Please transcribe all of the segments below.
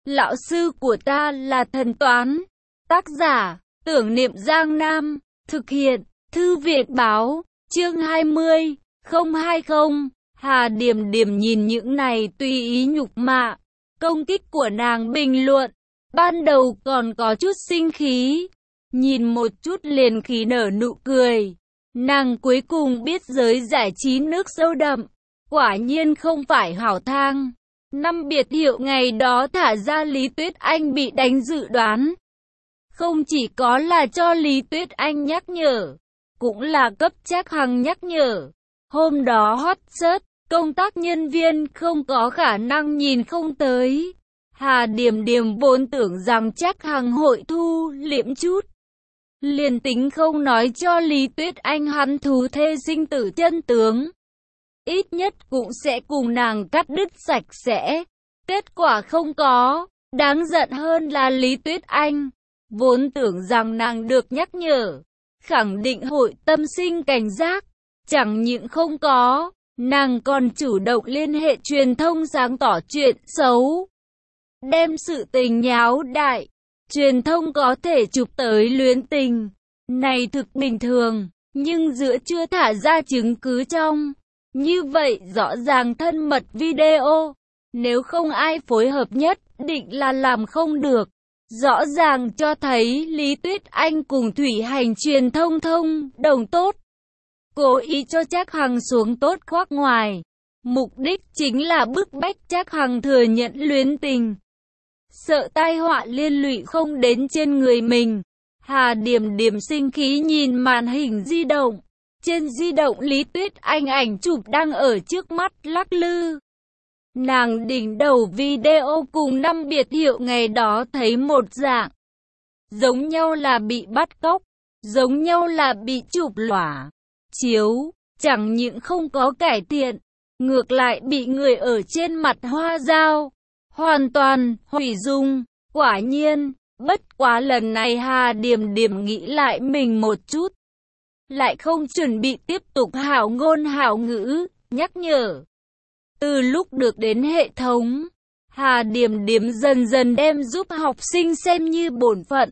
Lão sư của ta là thần toán. Tác giả, Tưởng Niệm Giang Nam. Thực hiện, Thư viện báo. Chương 20, 020. Hà Điềm Điềm nhìn những này tùy ý nhục mạ, công kích của nàng bình luận. Ban đầu còn có chút sinh khí, nhìn một chút liền khí nở nụ cười. Nàng cuối cùng biết giới giải trí nước sâu đậm, quả nhiên không phải hảo thang. Năm biệt hiệu ngày đó thả ra Lý Tuyết Anh bị đánh dự đoán. Không chỉ có là cho Lý Tuyết Anh nhắc nhở, cũng là cấp Trác Hằng nhắc nhở. Hôm đó hot search, công tác nhân viên không có khả năng nhìn không tới. Hà Điềm Điềm vốn tưởng rằng Trác Hằng hội thu liễm chút, liền tính không nói cho Lý Tuyết Anh hắn thú thê sinh tử chân tướng, ít nhất cũng sẽ cùng nàng cắt đứt sạch sẽ. Kết quả không có. Đáng giận hơn là Lý Tuyết Anh, vốn tưởng rằng nàng được nhắc nhở, khẳng định hội tâm sinh cảnh giác. Chẳng những không có, nàng còn chủ động liên hệ truyền thông sáng tỏ chuyện xấu, đem sự tình nháo đại. Truyền thông có thể chụp tới luyến tình, này thực bình thường, nhưng giữa chưa thả ra chứng cứ trong. Như vậy rõ ràng thân mật video, nếu không ai phối hợp nhất định là làm không được. Rõ ràng cho thấy Lý Tuyết Anh cùng Thủy Hành truyền thông thông đồng tốt, cố ý cho Trác Hằng xuống tốt khoác ngoài. Mục đích chính là bức bách Trác Hằng thừa nhận luyến tình, sợ tai họa liên lụy không đến trên người mình. Hà Điềm Điềm sinh khí nhìn màn hình di động. Trên di động Lý Tuyết Anh ảnh chụp đang ở trước mắt lắc lư. Nàng đỉnh đầu video cùng năm biệt hiệu ngày đó thấy một dạng. Giống nhau là bị bắt cóc, giống nhau là bị chụp lỏa chiếu, chẳng những không có cải thiện, ngược lại bị người ở trên mặt hoa dao, hoàn toàn hủy dung. Quả nhiên, bất quá lần này Hà Điềm Điềm nghĩ lại mình một chút, lại không chuẩn bị tiếp tục hảo ngôn hảo ngữ, nhắc nhở. Từ lúc được đến hệ thống, Hà Điềm Điềm dần dần đem giúp học sinh xem như bổn phận.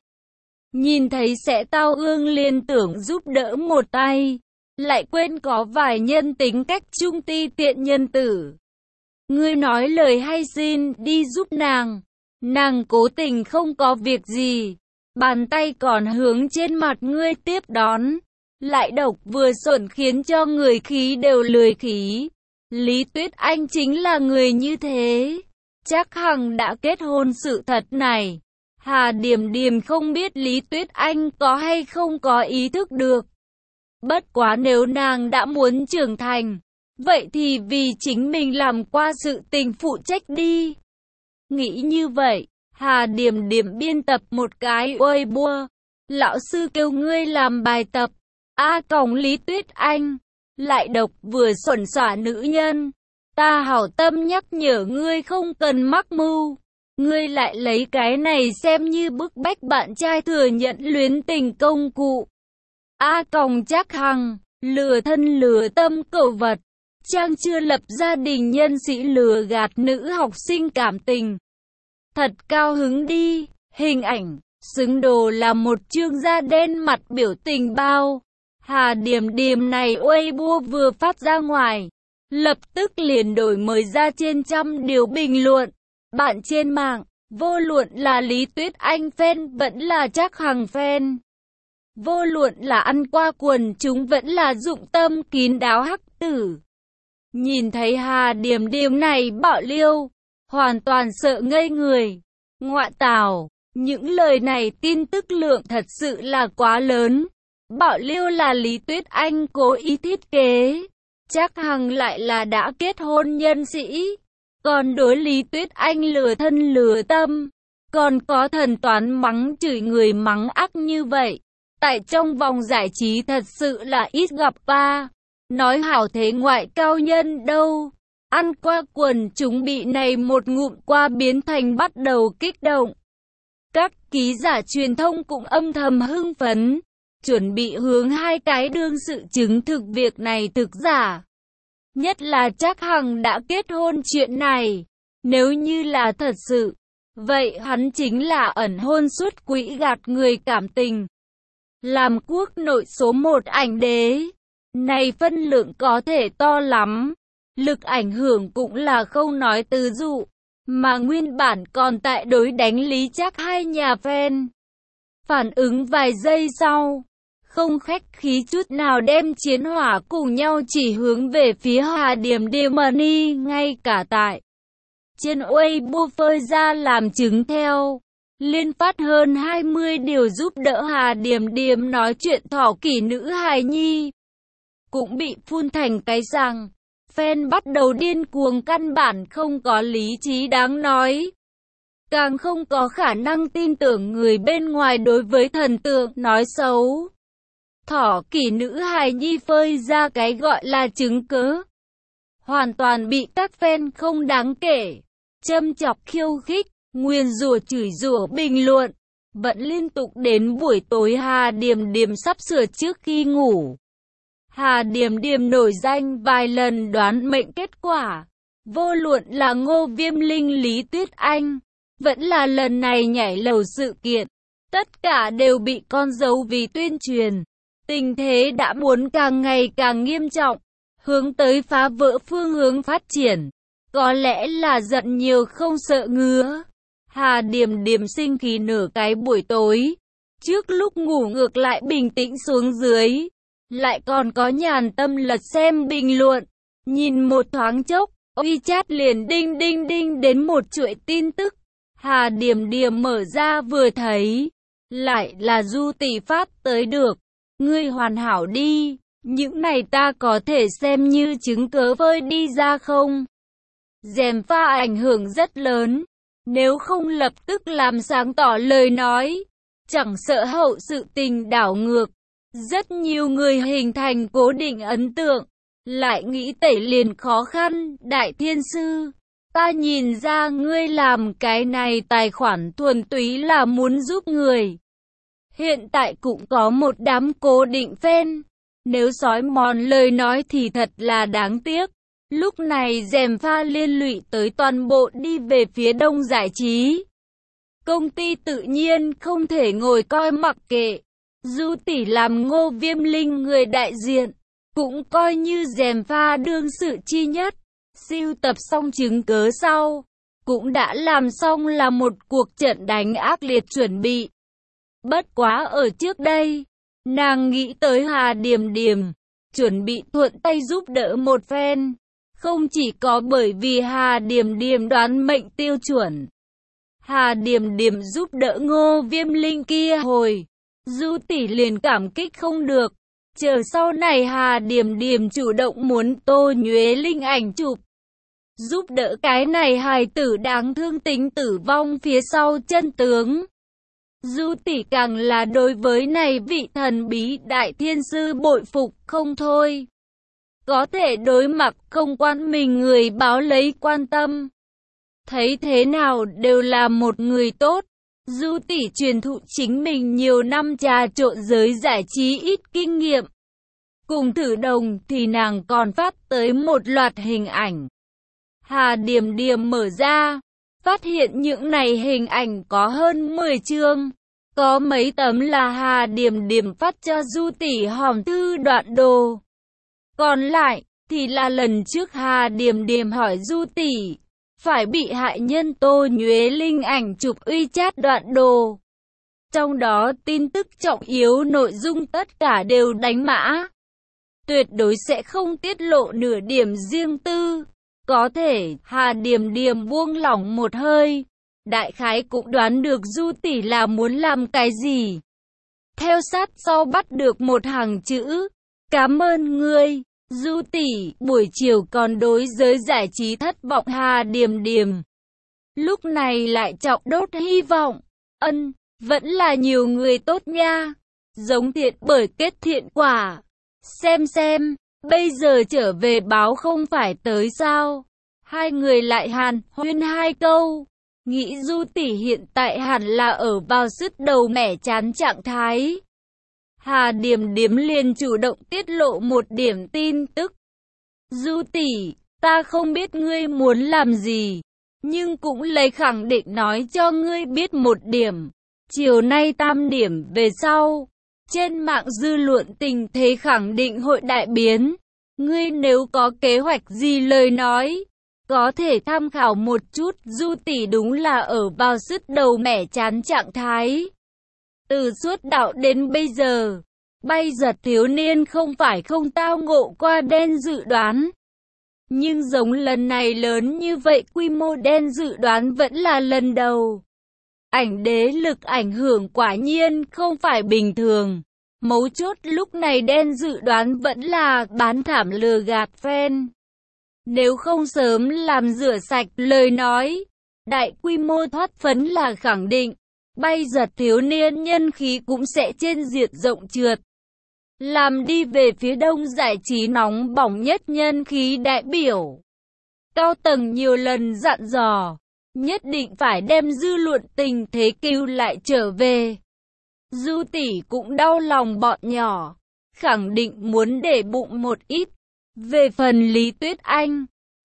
Nhìn thấy sẽ tao ương liên tưởng giúp đỡ một tay, lại quên có vài nhân tính cách trung ti tiện nhân tử. Ngươi nói lời hay xin đi giúp nàng. Nàng cố tình không có việc gì, bàn tay còn hướng trên mặt ngươi tiếp đón. Lại độc vừa xuẩn khiến cho người khí đều lười khí. Lý Tuyết Anh chính là người như thế. Trác Hằng đã kết hôn sự thật này, Hà Điềm Điềm không biết Lý Tuyết Anh có hay không có ý thức được. Bất quá nếu nàng đã muốn trưởng thành, vậy thì vì chính mình làm qua sự tình phụ trách đi. Nghĩ như vậy, Hà Điềm Điềm biên tập một cái Weibo. Lão sư kêu ngươi làm bài tập. Còng Lý Tuyết Anh, lại độc vừa xuẩn xả nữ nhân. Ta hảo tâm nhắc nhở ngươi không cần mắc mưu. Ngươi lại lấy cái này xem như bức bách bạn trai thừa nhận luyến tình công cụ. Còng Trác Hằng, lừa thân lừa tâm cẩu vật. Trang chưa lập gia đình nhân sĩ lừa gạt nữ học sinh cảm tình. Thật cao hứng đi, hình ảnh, xứng đồ là một chương da đen mặt biểu tình bao. Hà Điềm Điềm này Weibo vừa phát ra ngoài, lập tức liền đổi mới ra trên trăm điều bình luận. Bạn trên mạng, vô luận là Lý Tuyết Anh fan vẫn là Trác Hằng fan, vô luận là ăn qua quần chúng vẫn là dụng tâm kín đáo hắc tử. Nhìn thấy Hà Điềm Điềm này bạo liêu, hoàn toàn sợ ngây người. Ngoạ tào, những lời này tin tức lượng thật sự là quá lớn. Bạo liêu là Lý Tuyết Anh cố ý thiết kế, Trác Hằng lại là đã kết hôn nhân sĩ, còn đối Lý Tuyết Anh lừa thân lừa tâm, còn có thần toán mắng chửi người mắng ác như vậy. Tại trong vòng giải trí thật sự là ít gặp ba. Nói hảo thế ngoại cao nhân đâu. Ăn qua quần chúng bị này một ngụm qua biến thành bắt đầu kích động. Các ký giả truyền thông cũng âm thầm hưng phấn, chuẩn bị hướng hai cái đương sự chứng thực việc này thực giả. Nhất là Trác Hằng đã kết hôn chuyện này, nếu như là thật sự, Vậy hắn chính là ẩn hôn xuất quỹ gạt người cảm tình. Làm quốc nội số 1 ảnh đế. Này phân lượng có thể to lắm. Lực ảnh hưởng cũng là không nói tứ dụ. Mà nguyên bản còn tại đối đánh Lý Trác hai nhà fan. Phản ứng vài giây sau. Không khách khí chút nào đem chiến hỏa cùng nhau chỉ hướng về phía Hà Điểm Điểm Money, ngay cả tại trên Weibo phơi ra làm chứng theo. Liên phát hơn 20 điều giúp đỡ Hà Điểm Điểm nói chuyện thỏ kỷ nữ hài nhi. Cũng bị phun thành cái rằng, fan bắt đầu điên cuồng, căn bản không có lý trí đáng nói. Càng không có khả năng tin tưởng người bên ngoài đối với thần tượng nói xấu. Thỏ kỷ nữ hài nhi phơi ra cái gọi là chứng cớ. Hoàn toàn bị các fan không đáng kể châm chọc khiêu khích, nguyền rủa chửi rủa bình luận. Vẫn liên tục đến buổi tối Hà Điểm Điểm sắp sửa trước khi ngủ. Hà Điểm Điểm nổi danh vài lần đoán mệnh kết quả. Vô luận là Ngô Viêm Linh, Lý Tuyết Anh, vẫn là lần này nhảy lầu sự kiện. Tất cả đều bị con dâu vì tuyên truyền. Tình thế đã muốn càng ngày càng nghiêm trọng, hướng tới phá vỡ phương hướng phát triển. Có lẽ là giận nhiều không sợ ngứa. Hà Điểm Điểm sinh khí nửa cái buổi tối. Trước lúc ngủ ngược lại bình tĩnh xuống dưới. Lại còn có nhàn tâm lật xem bình luận. Nhìn một thoáng chốc, WeChat liền đinh đinh đinh đến một chuỗi tin tức. Hà Điểm Điểm mở ra vừa thấy. Lại là Du Tỷ phát tới được. Ngươi hoàn hảo đi. Những này ta có thể xem như chứng cớ vơi đi ra không? Dèm pha ảnh hưởng rất lớn. Nếu không lập tức làm sáng tỏ lời nói, chẳng sợ hậu sự tình đảo ngược. Rất nhiều người hình thành cố định ấn tượng, lại nghĩ tẩy liền khó khăn. Đại Thiên Sư, ta nhìn ra ngươi làm cái này tài khoản thuần túy là muốn giúp người. Hiện tại cũng có một đám cố định fan. Nếu sói mòn lời nói thì thật là đáng tiếc. Lúc này dèm pha liên lụy tới toàn bộ đi về phía Đông Giải Trí. Công ty tự nhiên không thể ngồi coi mặc kệ. Du Tỷ làm Ngô Viêm Linh người đại diện, cũng coi như dèm pha đương sự chi nhất. Sưu tập xong chứng cớ sau, cũng đã làm xong là một cuộc trận đánh ác liệt chuẩn bị. Bất quá ở trước đây, nàng nghĩ tới Hà Điểm Điểm, chuẩn bị thuận tay giúp đỡ một phen. Không chỉ có bởi vì Hà Điểm Điểm đoán mệnh tiêu chuẩn. Hà Điểm Điểm giúp đỡ Ngô Viêm Linh kia hồi, Du Tỷ liền cảm kích không được. Chờ sau này Hà Điểm Điểm chủ động muốn Tô Nhuế Linh ảnh chụp, giúp đỡ cái này hài tử đáng thương tính tử vong phía sau chân tướng. Du Tỷ càng là đối với này vị thần bí Đại Thiên Sư bội phục không thôi. Có thể đối mặt không quan mình người báo lấy quan tâm. Thấy thế nào đều là một người tốt. Du Tỷ truyền thụ chính mình nhiều năm trà trộn giới giải trí ít kinh nghiệm. Cùng thử đồng thì nàng còn phát tới một loạt hình ảnh. Hà Điểm Điểm mở ra, phát hiện những này hình ảnh có hơn 10 chương. Có mấy tấm là Hà Điểm Điểm phát cho Du Tỷ hòm thư đoạn đồ. Còn lại thì là lần trước Hà Điểm Điểm hỏi Du Tỷ phải bị hại nhân Tô Nhuế Linh ảnh chụp WeChat đoạn đồ. Trong đó tin tức trọng yếu nội dung tất cả đều đánh mã. Tuyệt đối sẽ không tiết lộ nửa điểm riêng tư. Có thể Hà Điểm Điểm buông lỏng một hơi. Đại khái cũng đoán được Du Tỷ là muốn làm cái gì. Theo sát sau bắt được một hàng chữ. Cảm ơn ngươi, Du Tỷ. Buổi chiều còn đối giới giải trí thất vọng Hà Điểm Điểm. Lúc này lại trọng đốt hy vọng. Vẫn là nhiều người tốt nha. Giống thiện bởi kết thiện quả. Xem, bây giờ trở về báo không phải tới sao. Hai người lại hàn huyên hai câu. Nghĩ Du Tỷ hiện tại hẳn là ở vào sứt đầu mẻ chán trạng thái. Hà Điểm Điểm liền chủ động tiết lộ một điểm tin tức. Du Tỷ, ta không biết ngươi muốn làm gì. Nhưng cũng lấy khẳng định nói cho ngươi biết một điểm. Chiều nay tam điểm về sau, trên mạng dư luận tình thế khẳng định hội đại biến. Ngươi nếu có kế hoạch gì lời nói, có thể tham khảo một chút. Du tỷ đúng là ở vào sứt đầu mẻ chán trạng thái. Từ suốt đạo đến bây giờ, bay giật thiếu niên không phải không tao ngộ qua đen dự đoán. Nhưng giống lần này lớn như vậy quy mô đen dự đoán vẫn là lần đầu. Ảnh đế lực ảnh hưởng quả nhiên không phải bình thường. Mấu chốt lúc này đen dự đoán vẫn là bán thảm lừa gạt fan. Nếu không sớm làm rửa sạch lời nói, đại quy mô thoát phấn là khẳng định. Bay giật thiếu niên nhân khí cũng sẽ trên diện rộng trượt. Làm đi về phía đông giải trí nóng bỏng nhất nhân khí đại biểu. Cao tầng nhiều lần dặn dò, nhất định phải đem dư luận tình thế cứu lại trở về. Du tỷ cũng đau lòng bọn nhỏ, khẳng định muốn để bụng một ít. Về phần Lý Tuyết Anh,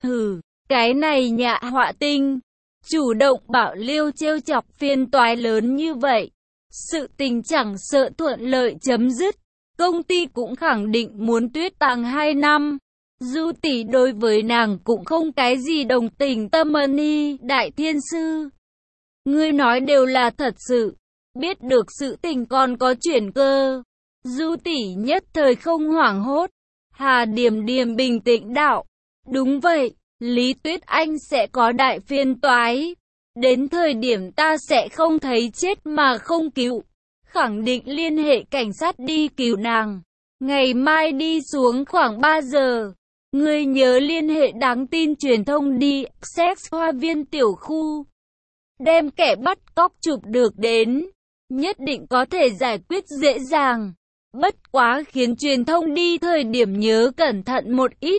cái này nhạ họa tinh, chủ động bảo Liêu trêu chọc phiên toái lớn như vậy. Sự tình chẳng sợ thuận lợi chấm dứt. Công ty cũng khẳng định muốn Tuyết Tàng 2 năm. Du tỷ đối với nàng cũng không cái gì đồng tình. Tâm Ni, đại thiên sư, ngươi nói đều là thật sự. Biết được sự tình còn có chuyển cơ. Du tỷ nhất thời không hoảng hốt. Hà Điềm Điềm bình tĩnh đạo. Đúng vậy, Lý Tuyết Anh sẽ có đại phiên toái. Đến thời điểm ta sẽ không thấy chết mà không cứu. Khẳng định liên hệ cảnh sát đi cứu nàng. Ngày mai đi xuống khoảng 3 giờ. Ngươi nhớ liên hệ đáng tin truyền thông đi. Sex hoa viên tiểu khu. Đem kẻ bắt cóc chụp được đến. Nhất định có thể giải quyết dễ dàng. Bất quá khiến truyền thông đi thời điểm nhớ cẩn thận một ít.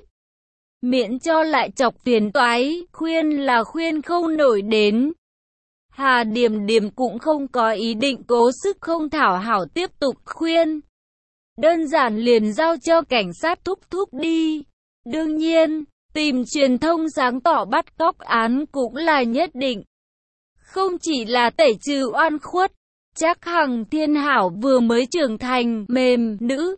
Miễn cho lại chọc phiền toái. Khuyên là khuyên không nổi đến. Hà Điềm Điềm cũng không có ý định cố sức không thảo hảo tiếp tục khuyên. Đơn giản liền giao cho cảnh sát thúc thúc đi. Đương nhiên, tìm truyền thông sáng tỏ bắt cóc án cũng là nhất định. Không chỉ là tẩy trừ oan khuất, chắc hằng Thiên Hảo vừa mới trưởng thành, mềm, nữ.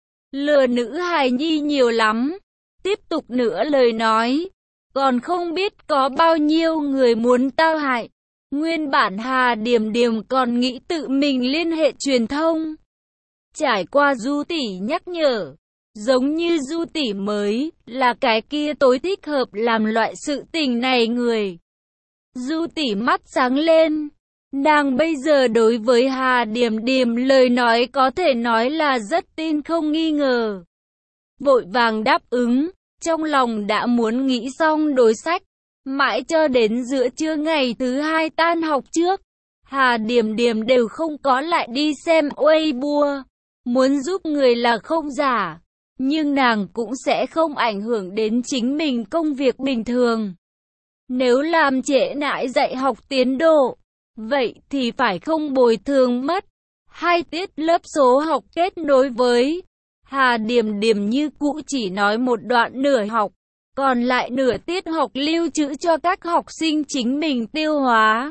Lừa nữ hài nhi nhiều lắm. Tiếp tục nữa lời nói, còn không biết có bao nhiêu người muốn tao hại. Nguyên bản Hà Điềm Điềm còn nghĩ tự mình liên hệ truyền thông. Trải qua Du tỷ nhắc nhở, giống như Du tỷ mới là cái kia tối thích hợp làm loại sự tình này người. Du tỷ mắt sáng lên, nàng bây giờ đối với Hà Điềm Điềm lời nói có thể nói là rất tin không nghi ngờ. Vội vàng đáp ứng, trong lòng đã muốn nghĩ xong đối sách. Mãi cho đến giữa trưa ngày thứ 2 tan học trước, Hà Điềm Điềm đều không có lại đi xem Weibo. Muốn giúp người là không giả, nhưng nàng cũng sẽ không ảnh hưởng đến chính mình công việc bình thường. Nếu làm trễ nải dạy học tiến độ, vậy thì phải không bồi thường mất. 2 tiết lớp số học kết nối với Hà Điềm Điềm như cũ chỉ nói một đoạn nửa học. Còn lại nửa tiết học lưu trữ cho các học sinh chính mình tiêu hóa.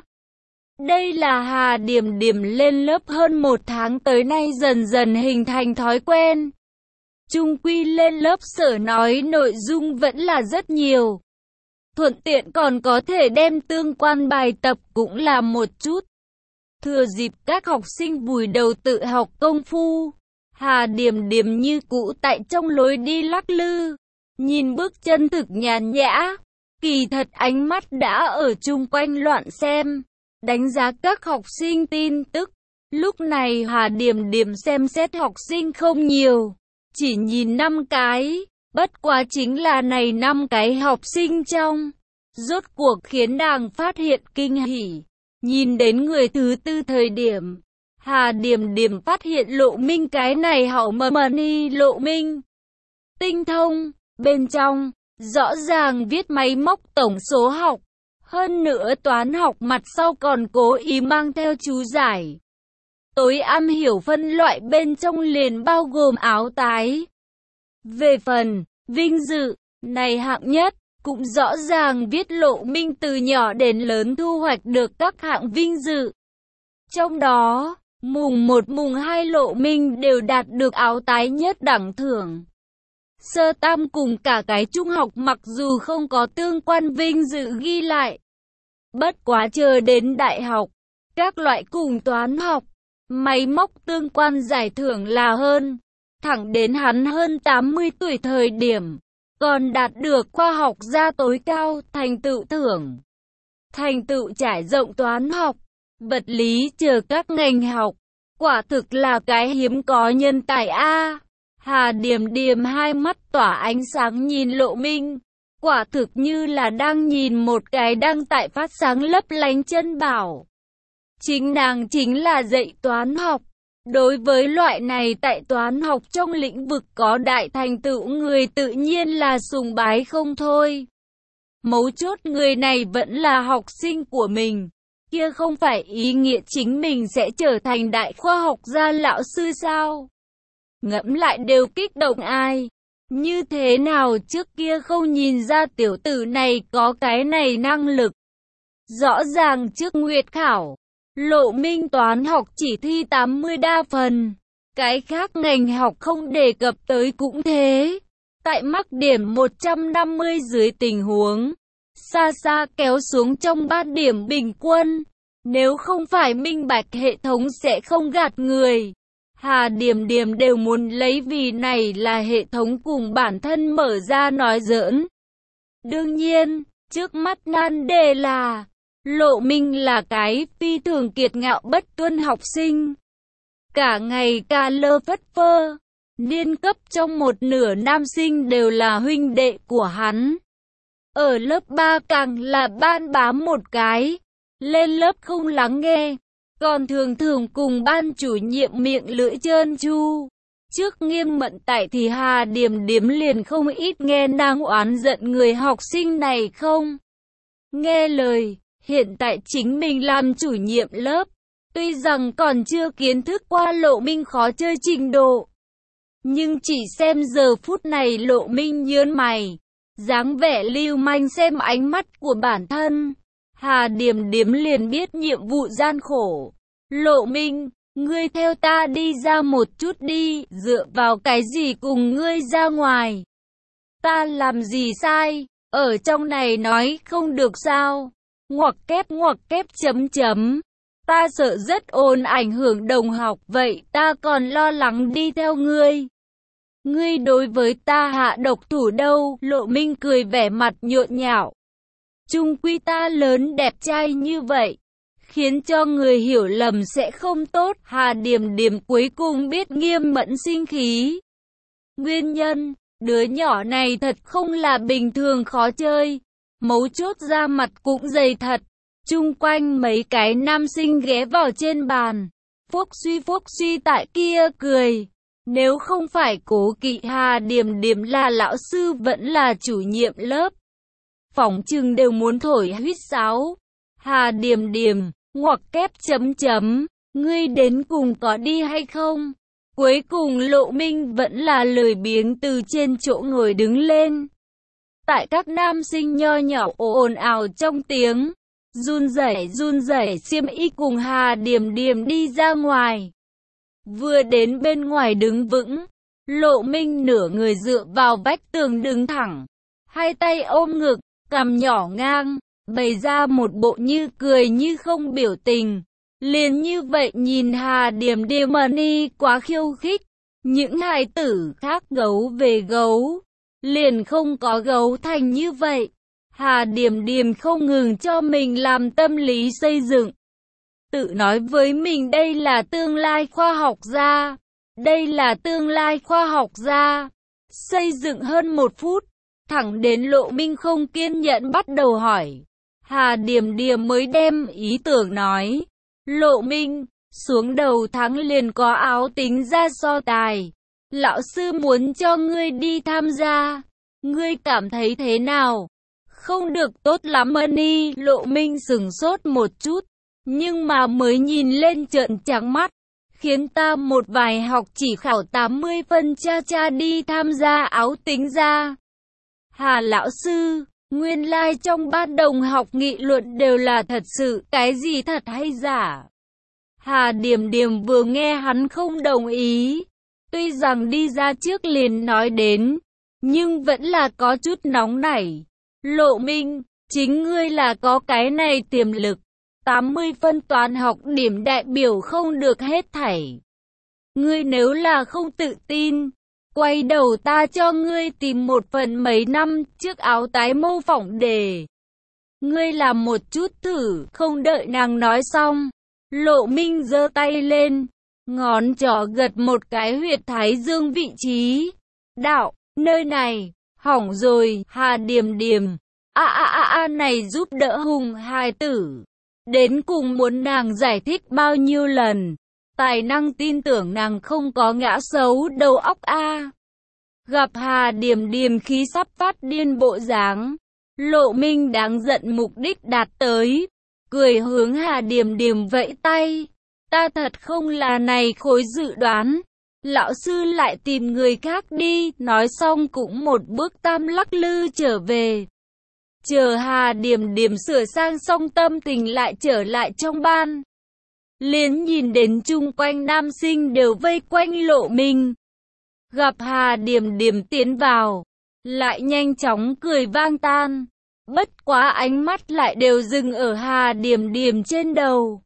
Đây là Hà Điềm Điềm lên lớp hơn 1 tháng tới nay dần dần hình thành thói quen. Chung quy lên lớp sở nói nội dung vẫn là rất nhiều. Thuận tiện còn có thể đem tương quan bài tập cũng làm một chút. Thừa dịp các học sinh vùi đầu tự học công phu, Hà Điềm Điềm như cũ tại trong lối đi lắc lư. Nhìn bước chân thực nhàn nhã, kỳ thật ánh mắt đã ở chung quanh loạn xem, đánh giá các học sinh tin tức. Lúc này Hà Điềm Điềm xem xét học sinh không nhiều, chỉ nhìn 5 cái, bất quá chính là này 5 cái học sinh trong. Rốt cuộc khiến nàng phát hiện kinh hỉ, nhìn đến người thứ 4 thời điểm, Hà Điềm Điềm phát hiện Lộ Minh cái này hậu Mani Lộ Minh. Tinh thông. Bên trong, rõ ràng viết máy móc tổng số học. Hơn nữa toán học mặt sau còn cố ý mang theo chú giải. Tối am hiểu phân loại bên trong liền bao gồm áo tái. Về phần, vinh dự, này hạng nhất, cũng rõ ràng viết Lộ Minh từ nhỏ đến lớn thu hoạch được các hạng vinh dự. Trong đó, mùng 1 mùng 2 Lộ Minh đều đạt được áo tái nhất đẳng thưởng. Sơ tam cùng cả cái trung học mặc dù không có tương quan vinh dự ghi lại. Bất quá chờ đến đại học, các loại cùng toán học, máy móc tương quan giải thưởng là hơn. Thẳng đến hắn hơn 80 tuổi thời điểm, còn đạt được khoa học gia tối cao thành tựu thưởng. Thành tựu trải rộng toán học, vật lý chờ các ngành học, quả thực là cái hiếm có nhân tài a. Hà Điềm Điềm hai mắt tỏa ánh sáng nhìn Lộ Minh, quả thực như là đang nhìn một cái đang tại phát sáng lấp lánh chân bảo. Chính nàng chính là dạy toán học. Đối với loại này tại toán học trong lĩnh vực có đại thành tựu người tự nhiên là sùng bái không thôi. Mấu chốt người này vẫn là học sinh của mình, kia không phải ý nghĩa chính mình sẽ trở thành đại khoa học gia lão sư sao? Ngẫm lại đều kích động ai. Như thế nào trước kia không nhìn ra tiểu tử này có cái này năng lực? Rõ ràng trước Nguyệt khảo, Lộ Minh toán học chỉ thi 80 đa phần, cái khác ngành học không đề cập tới cũng thế. Tại mắc điểm 150 dưới tình huống, xa xa kéo xuống trong 3 điểm bình quân. Nếu không phải minh bạch hệ thống sẽ không gạt người. Hà Điềm Điềm đều muốn lấy vì này là hệ thống cùng bản thân mở ra nói giỡn. Đương nhiên, trước mắt nan đề là Lộ Minh là cái phi thường kiệt ngạo bất tuân học sinh. Cả ngày cà lơ phất phơ, niên cấp trong một nửa nam sinh đều là huynh đệ của hắn. Ở lớp 3 càng là ban bám một cái, lên lớp không lắng nghe, còn thường thường cùng ban chủ nhiệm miệng lưỡi trơn tru. Trước Nghiêm Mận Tại thì Hà Điềm Điềm liền không ít nghe nàng oán giận người học sinh này không nghe lời. Hiện tại chính mình làm chủ nhiệm lớp, tuy rằng còn chưa kiến thức qua Lộ Minh khó chơi trình độ, nhưng chỉ xem giờ phút này Lộ Minh nhớn mày, dáng vẻ lưu manh xem ánh mắt của bản thân, Hà Điềm Điềm liền biết nhiệm vụ gian khổ. Lộ Minh, ngươi theo ta đi ra một chút đi, dựa vào cái gì cùng ngươi ra ngoài? Ta làm gì sai, ở trong này nói không được sao? Ngoặc kép chấm chấm. Ta sợ rất ồn ảnh hưởng đồng học, vậy ta còn lo lắng đi theo ngươi. Ngươi đối với ta hạ độc thủ đâu? Lộ Minh cười vẻ mặt nhộn nhạo. Chung quy ta lớn đẹp trai như vậy, khiến cho người hiểu lầm sẽ không tốt. Hà Điềm Điềm cuối cùng biết Nghiêm Mẫn sinh khí. Nguyên nhân, đứa nhỏ này thật không là bình thường khó chơi. Mấu chốt da mặt cũng dày thật. Chung quanh mấy cái nam sinh ghé vào trên bàn, phốc suy tại kia cười. Nếu không phải cố kỵ Hà Điềm Điềm là lão sư vẫn là chủ nhiệm lớp, phỏng chừng đều muốn thổi huýt sáo. Hà Điềm Điềm, ngoặc kép chấm chấm, ngươi đến cùng có đi hay không? Cuối cùng Lộ Minh vẫn là lười biếng từ trên chỗ ngồi đứng lên. Tại các nam sinh nho nhỏ ồn ào trong tiếng run rẩy xiêm y cùng Hà Điềm Điềm đi ra ngoài. Vừa đến bên ngoài đứng vững, Lộ Minh nửa người dựa vào vách tường đứng thẳng, hai tay ôm ngực, cằm nhỏ ngang, bày ra một bộ như cười như không biểu tình. Liền như vậy nhìn Hà Điềm Điềm đi quá khiêu khích. Những hài tử khác gấu về gấu, liền không có gấu thành như vậy. Hà Điềm Điềm không ngừng cho mình làm tâm lý xây dựng. Tự nói với mình đây là tương lai khoa học gia. Đây là tương lai khoa học gia. Xây dựng hơn 1 phút, thẳng đến Lộ Minh không kiên nhẫn bắt đầu hỏi. Hà Điềm Điềm mới đem ý tưởng nói. Lộ Minh, xuống đầu tháng liền có áo tính ra so tài. Lão sư muốn cho ngươi đi tham gia. Ngươi cảm thấy thế nào? Không được tốt lắm đi. Lộ Minh sửng sốt một chút, nhưng mà mới nhìn lên trợn trắng mắt. Khiến ta một vài học chỉ khảo 80 phân cha đi tham gia áo tính ra. Hà lão sư, Nguyên lai trong ban đồng học nghị luận đều là thật sự, cái gì thật hay giả. Hà Điềm Điềm vừa nghe hắn không đồng ý, tuy rằng đi ra trước liền nói đến, nhưng vẫn là có chút nóng nảy. Lộ Minh, chính ngươi là có cái này tiềm lực, 80 phân toán học điểm đại biểu không được hết thảy. Ngươi nếu là không tự tin, quay đầu ta cho ngươi tìm một phần mấy năm trước áo tái mô phỏng đề. Ngươi làm một chút thử, không đợi nàng nói xong. Lộ Minh giơ tay lên, ngón trỏ gật một cái huyệt thái dương vị trí. Đạo, nơi này, hỏng rồi, Hà Điềm Điềm. Này giúp đỡ Hùng hài tử. Đến cùng muốn nàng giải thích bao nhiêu lần. Tài năng tin tưởng nàng không có ngã xấu đầu óc a. Gặp Hà Điềm Điềm khí sắp phát điên bộ dáng, Lộ Minh đáng giận mục đích đạt tới, cười hướng Hà Điềm Điềm vẫy tay. Ta thật không là này khối dự đoán, lão sư lại tìm người khác đi. Nói xong cũng một bước tam lắc lư trở về. Chờ Hà Điềm Điềm sửa sang xong tâm tình lại trở lại trong ban, liền nhìn đến chung quanh nam sinh đều vây quanh Lộ Minh. Gặp Hà Điềm Điềm tiến vào, lại nhanh chóng cười vang tan. Bất quá ánh mắt lại đều dừng ở Hà Điềm Điềm trên đầu.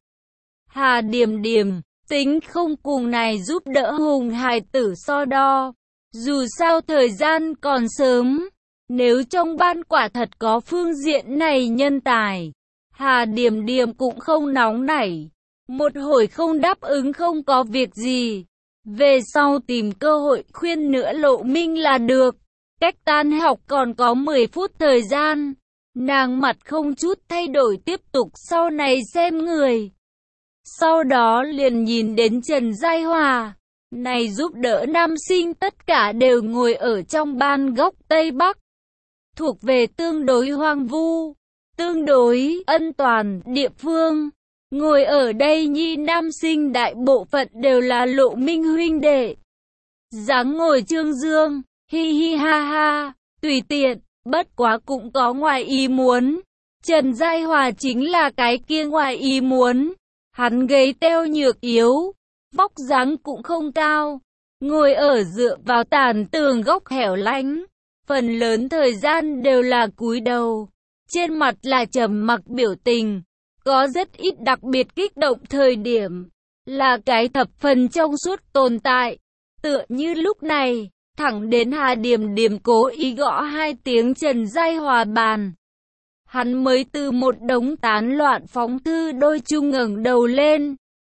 Hà Điềm Điềm, tính không cùng này giúp đỡ Hùng hài tử so đo. Dù sao thời gian còn sớm, nếu trong ban quả thật có phương diện này nhân tài, Hà Điềm Điềm cũng không nóng nảy. Một hồi không đáp ứng không có việc gì. Về sau tìm cơ hội khuyên nữa Lộ Minh là được. Cách tan học còn có 10 phút thời gian. Nàng mặt không chút thay đổi tiếp tục sau này xem người. Sau đó liền nhìn đến Trần Giai Hòa. Này giúp đỡ nam sinh tất cả đều ngồi ở trong ban góc Tây Bắc. Thuộc về tương đối hoang vu, tương đối an toàn địa phương. Ngồi ở đây nhi nam sinh đại bộ phận đều là Lộ Minh huynh đệ. Dáng ngồi trương dương, hi hi ha ha, tùy tiện, bất quá cũng có ngoài ý muốn. Trần Giai Hòa chính là cái kia ngoài ý muốn. Hắn gầy teo nhược yếu, vóc dáng cũng không cao, ngồi ở dựa vào tàn tường góc hẻo lánh. Phần lớn thời gian đều là cúi đầu, trên mặt là trầm mặc biểu tình. Có rất ít đặc biệt kích động thời điểm, là cái thập phần trong suốt tồn tại. Tựa như lúc này, thẳng đến Hà Điềm Điềm cố ý gõ 2 tiếng Trần Giai Hòa bàn. Hắn mới từ một đống tán loạn phóng thư đôi chung ngẩng đầu lên.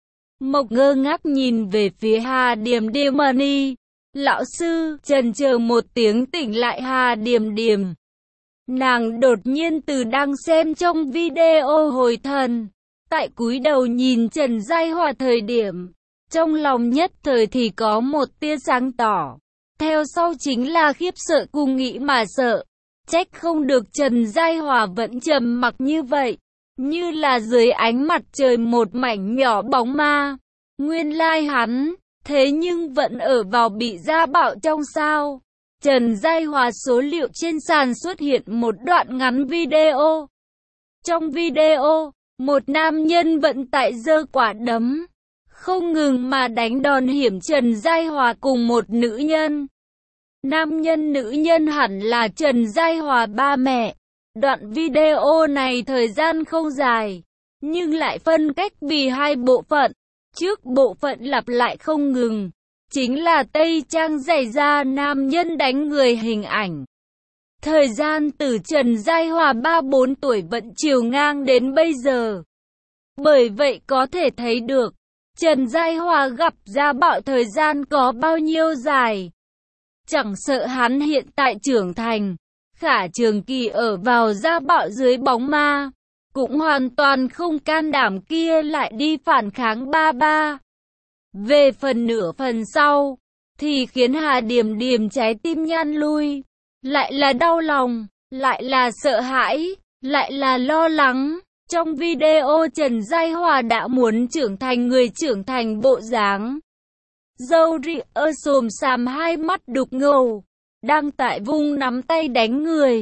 Mộc ngơ ngác nhìn về phía Hà Điềm Điềm Money. Lão sư, chần chờ một tiếng tỉnh lại Hà Điềm Điềm. Nàng đột nhiên từ đang xem trong video hồi thần, tại cúi đầu nhìn Trần Giai Hòa thời điểm, trong lòng nhất thời thì có một tia sáng tỏ. Theo sau chính là khiếp sợ cùng nghĩ mà sợ. Trách không được Trần Giai Hòa vẫn trầm mặc như vậy, như là dưới ánh mặt trời một mảnh nhỏ bóng ma. Nguyên lai hắn, thế nhưng vẫn ở vào bị gia bạo trong sao. Trần Giai Hòa số liệu trên sàn xuất hiện một đoạn ngắn video. Trong video, một nam nhân vận tải giơ quả đấm, không ngừng mà đánh đòn hiểm Trần Giai Hòa cùng một nữ nhân. Nam nhân nữ nhân hẳn là Trần Giai Hòa ba mẹ. Đoạn video này thời gian không dài, nhưng lại phân cách vì 2 bộ phận. Trước bộ phận lặp lại không ngừng, chính là tây trang giày da nam nhân đánh người hình ảnh. Thời gian từ Trần Giai Hòa 3-4 tuổi vẫn chiều ngang đến bây giờ. Bởi vậy có thể thấy được, Trần Giai Hòa gặp gia bạo thời gian có bao nhiêu dài. Chẳng sợ hắn hiện tại trưởng thành, Khả Trường Kỳ ở vào gia bạo dưới bóng ma, cũng hoàn toàn không can đảm kia lại đi phản kháng ba ba. Về phần nửa phần sau, thì khiến Hà Điềm Điềm trái tim nhăn lui, lại là đau lòng, lại là sợ hãi, lại là lo lắng. Trong video Trần Giai Hòa đã muốn trưởng thành người trưởng thành bộ dáng. Râu ria xồm xàm, 2 mắt đục ngầu, đang tại vung nắm tay đánh người.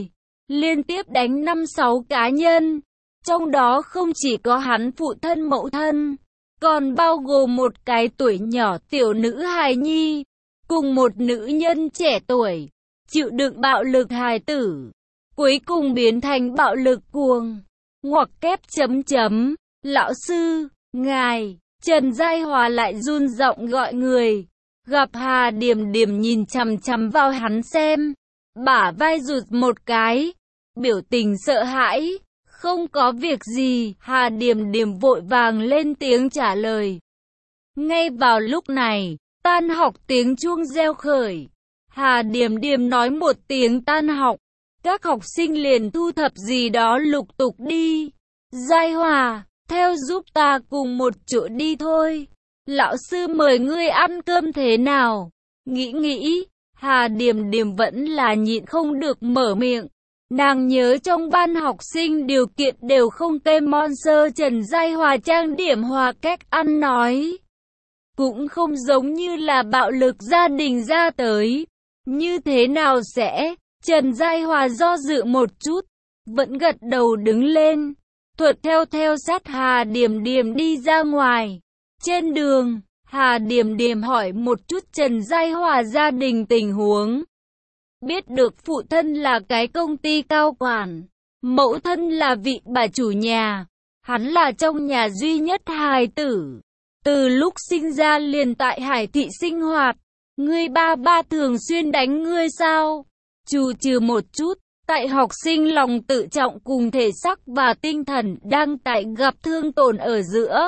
liên tiếp đánh 5-6 cá nhân. Trong đó không chỉ có hắn phụ thân mẫu thân, còn bao gồm một cái tuổi nhỏ tiểu nữ hài nhi, cùng một nữ nhân trẻ tuổi, chịu đựng bạo lực hài tử, cuối cùng biến thành bạo lực cuồng. Ngoặc kép chấm chấm, lão sư, ngài, Trần Giai Hòa lại run giọng gọi người. Gặp Hà Điềm Điềm nhìn chằm chằm vào hắn xem, bả vai rụt một cái, biểu tình sợ hãi. Không có việc gì, Hà Điềm Điềm vội vàng lên tiếng trả lời. Ngay vào lúc này, tan học tiếng chuông reo khởi. Hà Điềm Điềm nói một tiếng tan học, các học sinh liền thu thập gì đó lục tục đi. Giai Hòa, theo giúp ta cùng một chỗ đi thôi. Lão sư mời ngươi ăn cơm thế nào? Nghĩ, Hà Điềm Điềm vẫn là nhịn không được mở miệng. Nàng nhớ trong ban học sinh điều kiện đều không tê monster Trần Giai Hòa trang điểm hòa cách ăn nói. Cũng không giống như là bạo lực gia đình ra tới. Như thế nào sẽ? Trần Giai Hòa do dự một chút, vẫn gật đầu đứng lên. Thuật theo sát Hà Điềm Điềm đi ra ngoài. Trên đường, Hà Điềm Điềm hỏi một chút Trần Giai Hòa gia đình tình huống. Biết được phụ thân là cái công ty cao quản, mẫu thân là vị bà chủ nhà, hắn là trong nhà duy nhất hài tử. Từ lúc sinh ra liền tại Hải Thị sinh hoạt. Ngươi ba thường xuyên đánh ngươi sao? Trừ một chút, tại học sinh lòng tự trọng cùng thể xác và tinh thần đang tại gặp thương tổn ở giữa.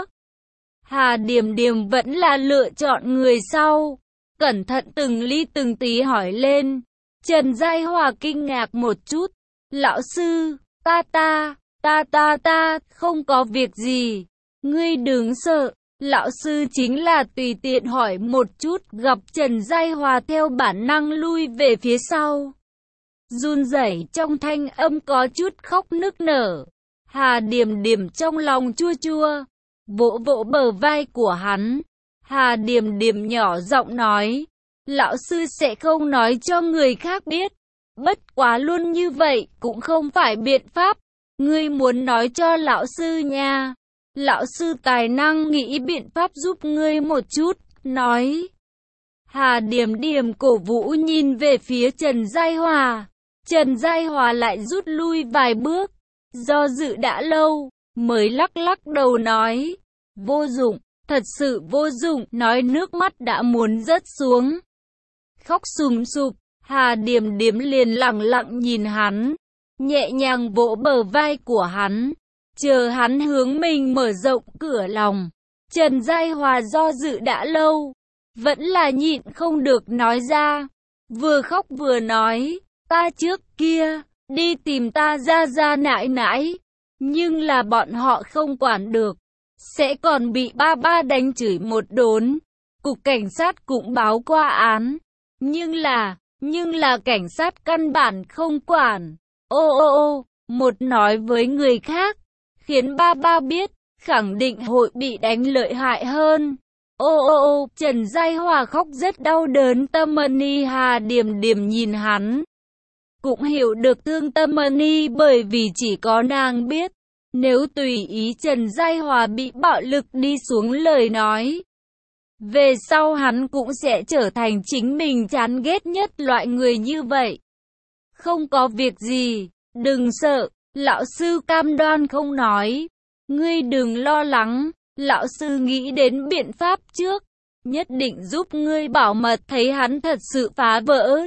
Hà Điềm Điềm vẫn là lựa chọn người sau. Cẩn thận từng ly từng tí hỏi lên. Trần Giai Hòa kinh ngạc một chút. Lão sư, ta, không có việc gì. Ngươi đừng sợ. Lão sư chính là tùy tiện hỏi một chút, gặp Trần Giai Hòa theo bản năng lui về phía sau. Run rẩy trong thanh âm có chút khóc nức nở. Hà Điềm Điềm trong lòng chua chua, vỗ vỗ bờ vai của hắn. Hà Điềm Điềm nhỏ giọng nói, lão sư sẽ không nói cho người khác biết. Bất quá luôn như vậy cũng không phải biện pháp. Ngươi muốn nói cho lão sư nha. Lão sư tài năng nghĩ biện pháp giúp ngươi một chút, nói. Hà Điềm Điềm cổ vũ nhìn về phía Trần Giai Hòa. Trần Giai Hòa lại rút lui vài bước, do dự đã lâu, mới lắc lắc đầu nói. Vô dụng, thật sự vô dụng, nói nước mắt đã muốn rớt xuống. Khóc sùm sụp, Hà Điềm Điềm liền lặng lặng nhìn hắn, nhẹ nhàng vỗ bờ vai của hắn, chờ hắn hướng mình mở rộng cửa lòng. Trần Giai Hòa do dự đã lâu, vẫn là nhịn không được nói ra, vừa khóc vừa nói, ta trước kia, đi tìm ta ra nãi nãi, nhưng là bọn họ không quản được, sẽ còn bị ba đánh chửi một đốn, cục cảnh sát cũng báo qua án, nhưng là cảnh sát căn bản không quản. Ô, một nói với người khác, khiến ba biết, khẳng định hội bị đánh lợi hại hơn. Ô, Trần Giai Hòa khóc rất đau đớn. Tâm-ni Hà Điềm Điềm nhìn hắn, cũng hiểu được thương Tâm-ni, bởi vì chỉ có nàng biết, nếu tùy ý Trần Giai Hòa bị bạo lực đi xuống lời nói, về sau hắn cũng sẽ trở thành chính mình chán ghét nhất loại người như vậy. Không có việc gì, đừng sợ, lão sư cam đoan không nói. Ngươi đừng lo lắng, lão sư nghĩ đến biện pháp trước, nhất định giúp ngươi bảo mật. Thấy hắn thật sự phá vỡ,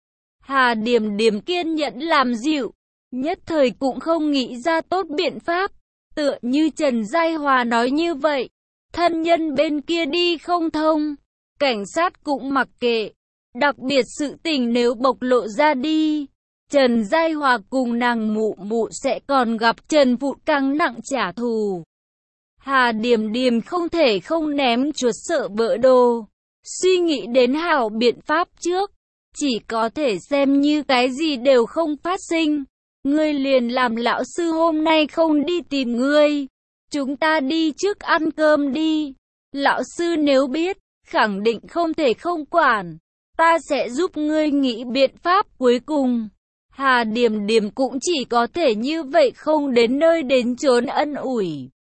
Hà Điềm Điềm kiên nhẫn làm dịu, nhất thời cũng không nghĩ ra tốt biện pháp. Tựa như Trần Giai Hòa nói như vậy, thân nhân bên kia đi không thông, cảnh sát cũng mặc kệ. Đặc biệt sự tình nếu bộc lộ ra đi, Trần Giai Hòa cùng nàng mụ sẽ còn gặp Trần Phụ căng nặng trả thù. Hà Điềm Điềm không thể không ném chuột sợ vỡ đồ, suy nghĩ đến hảo biện pháp trước, chỉ có thể xem như cái gì đều không phát sinh. Ngươi liền làm lão sư hôm nay không đi tìm ngươi, chúng ta đi trước ăn cơm đi. Lão sư nếu biết, khẳng định không thể không quản, ta sẽ giúp ngươi nghĩ biện pháp. Cuối cùng Hà Điềm Điềm cũng chỉ có thể như vậy, không đến nơi đến chốn ân ủi.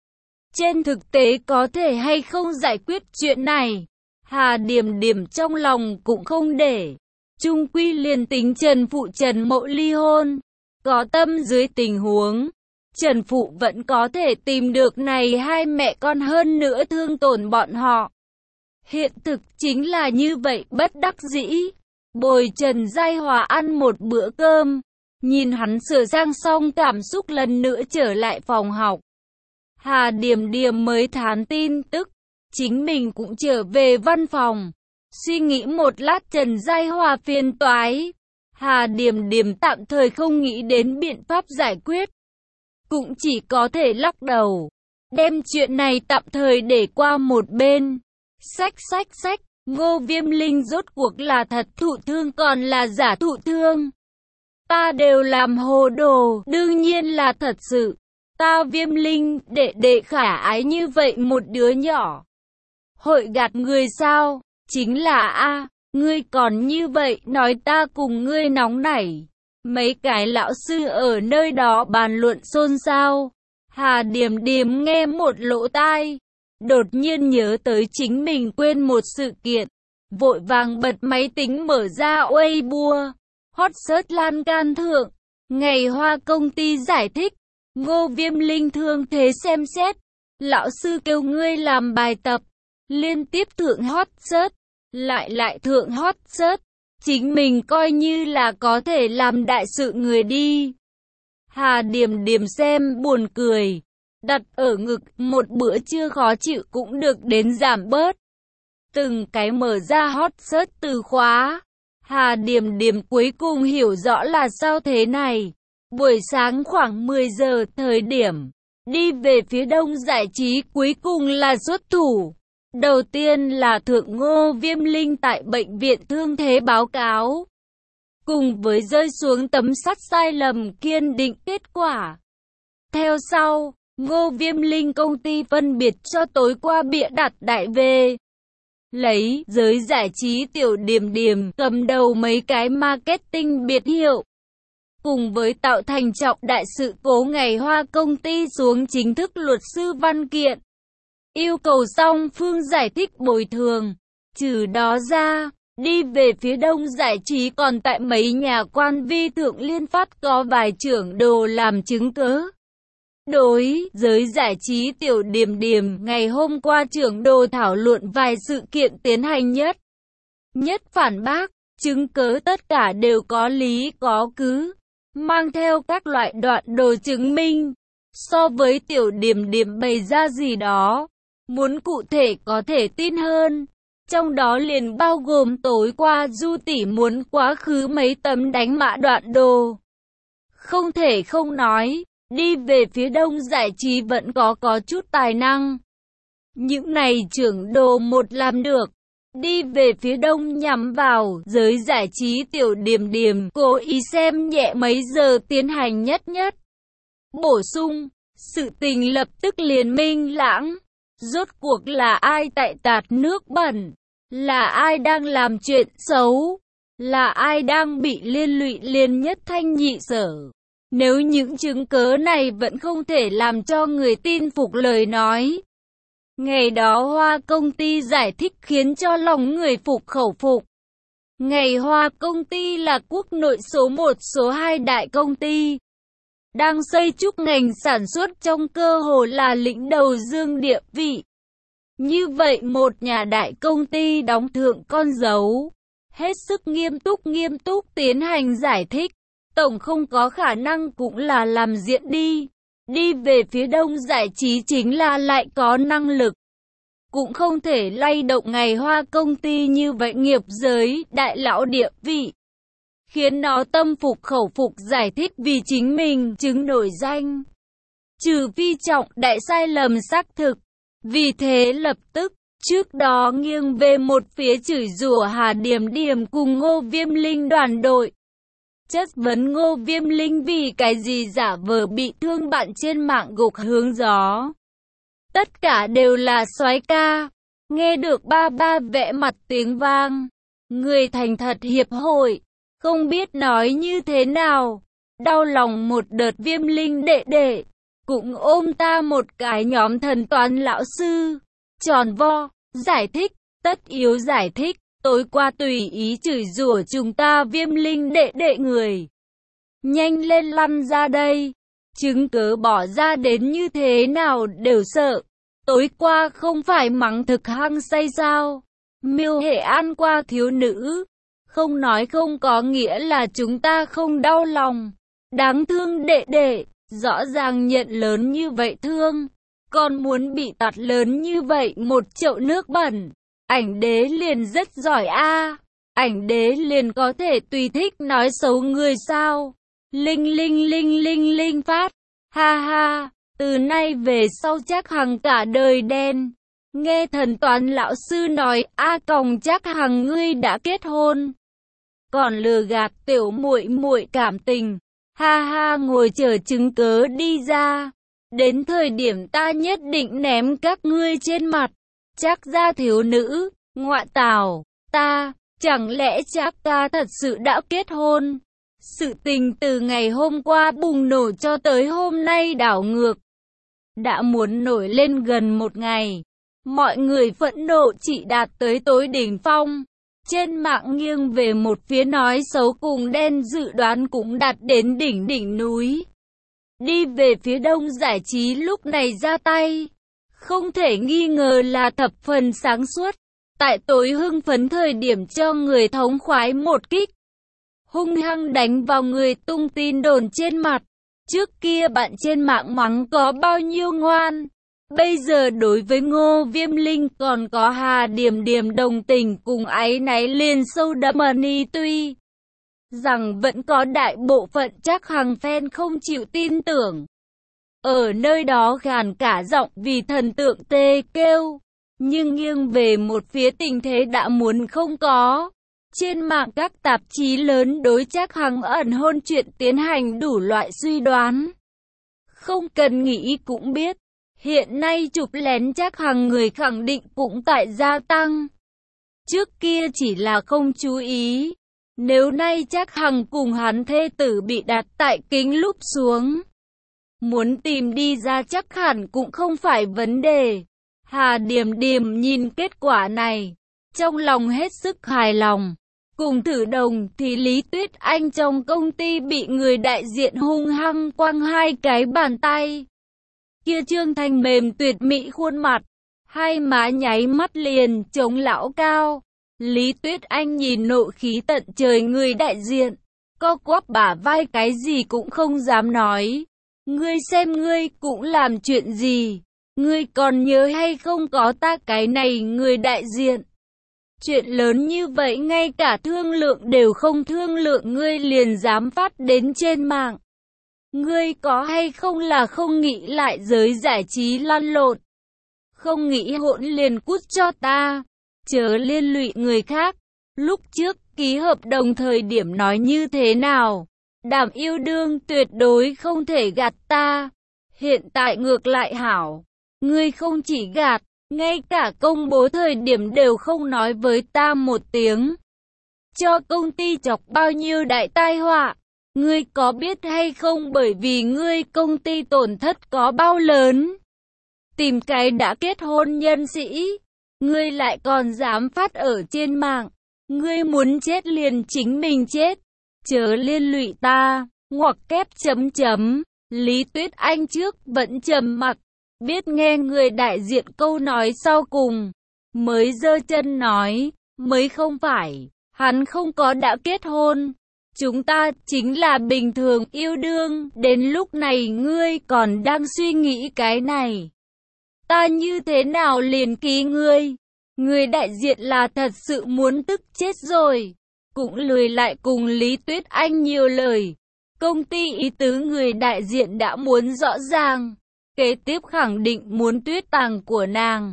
Trên thực tế có thể hay không giải quyết chuyện này, Hà Điềm Điềm trong lòng cũng không để. Chung quy liền tính Trần Phụ Trần Mậu ly hôn, có tâm dưới tình huống, Trần Phụ vẫn có thể tìm được này hai mẹ con, hơn nữa thương tổn bọn họ. Hiện thực chính là như vậy, bất đắc dĩ. Bồi Trần Giai Hòa ăn một bữa cơm, nhìn hắn sửa sang xong cảm xúc lần nữa trở lại phòng học. Hà Điềm Điềm mới thán tin tức, chính mình cũng trở về văn phòng. Suy nghĩ một lát Trần Giai Hòa phiền toái, Hà Điềm Điềm tạm thời không nghĩ đến biện pháp giải quyết. Cũng chỉ có thể lắc đầu, đem chuyện này tạm thời để qua một bên. Sách, Ngô Viêm Linh rốt cuộc là thật thụ thương còn là giả thụ thương? Ta đều làm hồ đồ, đương nhiên là thật sự. Ta Viêm Linh, đệ khả ái như vậy một đứa nhỏ. Hội gạt người sao? Chính là ngươi còn như vậy, nói ta cùng ngươi nóng nảy. Mấy cái lão sư ở nơi đó bàn luận xôn xao. Hà Điềm Điềm nghe một lỗ tai, đột nhiên nhớ tới chính mình quên một sự kiện, vội vàng bật máy tính mở ra Weibo, hot search lan can thượng. Ngày Hoa công ty giải thích, Ngô Viêm Linh thương thế xem xét, lão sư kêu ngươi làm bài tập, liên tiếp thượng hot search, lại thượng hot search, chính mình coi như là có thể làm đại sự người đi. Hà Điềm Điềm xem buồn cười, đặt ở ngực, một bữa trưa khó chịu cũng được đến giảm bớt. Từng cái mở ra hot search từ khóa, Hà Điềm Điềm cuối cùng hiểu rõ là sao thế này. Buổi sáng khoảng 10 giờ thời điểm, đi về phía đông giải trí cuối cùng là xuất thủ. Đầu tiên là thượng Ngô Viêm Linh tại bệnh viện thương thế báo cáo, cùng với rơi xuống tấm sắt sai lầm kiên định kết quả. Theo sau, Ngô Viêm Linh công ty phân biệt cho tối qua bịa đặt đại về. Lấy giới giải trí Tiểu Điềm Điềm cầm đầu mấy cái marketing biệt hiệu. Cùng với tạo thành trọng đại sự cố Ngày Hoa công ty xuống chính thức luật sư văn kiện. Yêu cầu song phương giải thích bồi thường. Trừ đó ra, đi về phía đông giải trí còn tại mấy nhà quan vi thượng liên phát có vài trưởng đồ làm chứng cớ. Đối giới giải trí Tiểu Điềm Điềm, ngày hôm qua trưởng đồ thảo luận vài sự kiện tiến hành nhất phản bác, chứng cớ tất cả đều có lý có cứ, mang theo các loại đoạn đồ chứng minh. So với Tiểu Điềm Điềm bày ra gì đó, muốn cụ thể có thể tin hơn. Trong đó liền bao gồm tối qua Du tỷ muốn quá khứ mấy tấm đánh mã đoạn đồ. Không thể không nói, đi về phía đông giải trí vẫn có chút tài năng. Những này trưởng đồ một làm được. Đi về phía đông nhắm vào giới giải trí Tiểu Điềm Điềm, cố ý xem nhẹ mấy giờ tiến hành nhất. Bổ sung, sự tình lập tức liền minh lãng. Rốt cuộc là ai tại tạt nước bẩn? Là ai đang làm chuyện xấu? Là ai đang bị liên lụy liên nhất thanh nhị sở? Nếu những chứng cớ này vẫn không thể làm cho người tin phục lời nói, ngày đó Hoa công ty giải thích khiến cho lòng người phục khẩu phục. Ngày Hoa công ty là quốc nội số 1 số 2 đại công ty, đang xây trúc ngành sản xuất trong cơ hồ là lĩnh đầu dương địa vị. Như vậy một nhà đại công ty đóng thượng con dấu, hết sức nghiêm túc tiến hành giải thích, tổng không có khả năng cũng là làm diện đi. Đi về phía đông giải trí chính là lại có năng lực, cũng không thể lay động Ngày Hoa công ty như vậy nghiệp giới đại lão địa vị, khiến nó tâm phục khẩu phục giải thích vì chính mình chứng nổi danh. Trừ phi trọng đại sai lầm xác thực. Vì thế lập tức, trước đó nghiêng về một phía chửi rủa Hà Điềm Điềm cùng Ngô Viêm Linh đoàn đội. Chất vấn Ngô Viêm Linh vì cái gì giả vờ bị thương bạn trên mạng gục hướng gió. Tất cả đều là soái ca. Nghe được ba vẽ mặt tiếng vang. Người thành thật hiệp hội, không biết nói như thế nào. Đau lòng một đợt Viêm Linh đệ đệ, cũng ôm ta một cái nhóm thần toán lão sư. Tròn vo, giải thích, tất yếu giải thích, tối qua tùy ý chửi rủa chúng ta Viêm Linh đệ đệ người. Nhanh lên lăn ra đây, chứng cớ bỏ ra đến như thế nào đều sợ. Tối qua không phải mắng thực hăng say sao? Miêu Hệ An qua thiếu nữ, không nói không có nghĩa là chúng ta không đau lòng. Đáng thương đệ đệ, rõ ràng nhận lớn như vậy thương, còn muốn bị tạt lớn như vậy một chậu nước bẩn. Ảnh đế liền rất giỏi a, ảnh đế liền có thể tùy thích nói xấu người sao? Linh linh linh linh linh phát, ha ha, từ nay về sau chắc hằng cả đời đen. Nghe thần toán lão sư nói, a còng chắc hằng ngươi đã kết hôn, còn lừa gạt tiểu muội muội cảm tình. Ha ha, ngồi chờ chứng cớ đi ra. Đến thời điểm ta nhất định ném các ngươi trên mặt. Chắc ra thiếu nữ, ngoại tảo, ta, chẳng lẽ chắc ta thật sự đã kết hôn? Sự tình từ ngày hôm qua bùng nổ cho tới hôm nay đảo ngược. Đã muốn nổi lên gần một ngày. Mọi người phẫn nộ chỉ đạt tới tối đỉnh phong. Trên mạng nghiêng về một phía nói xấu cùng đen dự đoán cũng đạt đến đỉnh núi. Đi về phía đông giải trí lúc này ra tay, không thể nghi ngờ là thập phần sáng suốt. Tại tối hưng phấn thời điểm cho người thống khoái một kích, hung hăng đánh vào người tung tin đồn trên mặt. Trước kia bạn trên mạng mắng có bao nhiêu ngoan, bây giờ đối với Ngô Viêm Linh còn có Hà Điểm Điểm đồng tình cùng áy náy liền sâu đậm ni, tuy rằng vẫn có đại bộ phận chắc hằng fan không chịu tin tưởng. Ở nơi đó gàn cả giọng vì thần tượng tê kêu, nhưng nghiêng về một phía tình thế đã muốn không có. Trên mạng các tạp chí lớn đối chắc hằng ẩn hôn chuyện tiến hành đủ loại suy đoán. Không cần nghĩ cũng biết, hiện nay chụp lén chắc hằng người khẳng định cũng tại gia tăng. Trước kia chỉ là không chú ý, nếu nay chắc hằng cùng hắn thê tử bị đặt tại kính lúp xuống, muốn tìm đi ra chắc hẳn cũng không phải vấn đề. Hà Điểm Điểm nhìn kết quả này, trong lòng hết sức hài lòng. Cùng thử đồng thì Lý Tuyết Anh trong công ty bị người đại diện hung hăng quăng hai cái bàn tay. Kia Trương Thành mềm tuyệt mỹ khuôn mặt, hai má nháy mắt liền chống lão cao. Lý Tuyết Anh nhìn nộ khí tận trời người đại diện, co quắp bả vai cái gì cũng không dám nói. Ngươi xem ngươi cũng làm chuyện gì, ngươi còn nhớ hay không có ta cái này người đại diện. Chuyện lớn như vậy ngay cả thương lượng đều không thương lượng ngươi liền dám phát đến trên mạng. Ngươi có hay không là không nghĩ lại giới giải trí lăn lộn. Không nghĩ hỗn liền cút cho ta, chớ liên lụy người khác. Lúc trước ký hợp đồng thời điểm nói như thế nào? Đảm yêu đương tuyệt đối không thể gạt ta. Hiện tại ngược lại hảo, ngươi không chỉ gạt, ngay cả công bố thời điểm đều không nói với ta một tiếng. Cho công ty chọc bao nhiêu đại tai họa. Ngươi có biết hay không bởi vì ngươi công ty tổn thất có bao lớn? Tìm cái đã kết hôn nhân sĩ, ngươi lại còn dám phát ở trên mạng. Ngươi muốn chết liền chính mình chết, chớ liên lụy ta. Ngoặc kép chấm chấm. Lý Tuyết Anh trước vẫn trầm mặc, biết nghe người đại diện câu nói sau cùng, mới giơ chân nói, mới không phải, hắn không có đã kết hôn. Chúng ta chính là bình thường yêu đương, đến lúc này ngươi còn đang suy nghĩ cái này. Ta như thế nào liền ký ngươi? Người đại diện là thật sự muốn tức chết rồi, cũng lười lại cùng Lý Tuyết Anh nhiều lời. Công ty ý tứ người đại diện đã muốn rõ ràng, kế tiếp khẳng định muốn tuyết tàng của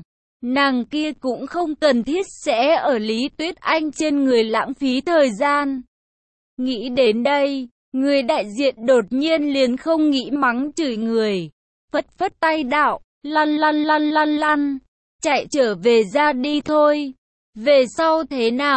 nàng kia cũng không cần thiết sẽ ở Lý Tuyết Anh trên người lãng phí thời gian. Nghĩ đến đây, người đại diện đột nhiên liền không nghĩ mắng chửi người, phất phất tay đạo, lăn, chạy trở về ra đi thôi. Về sau thế nào,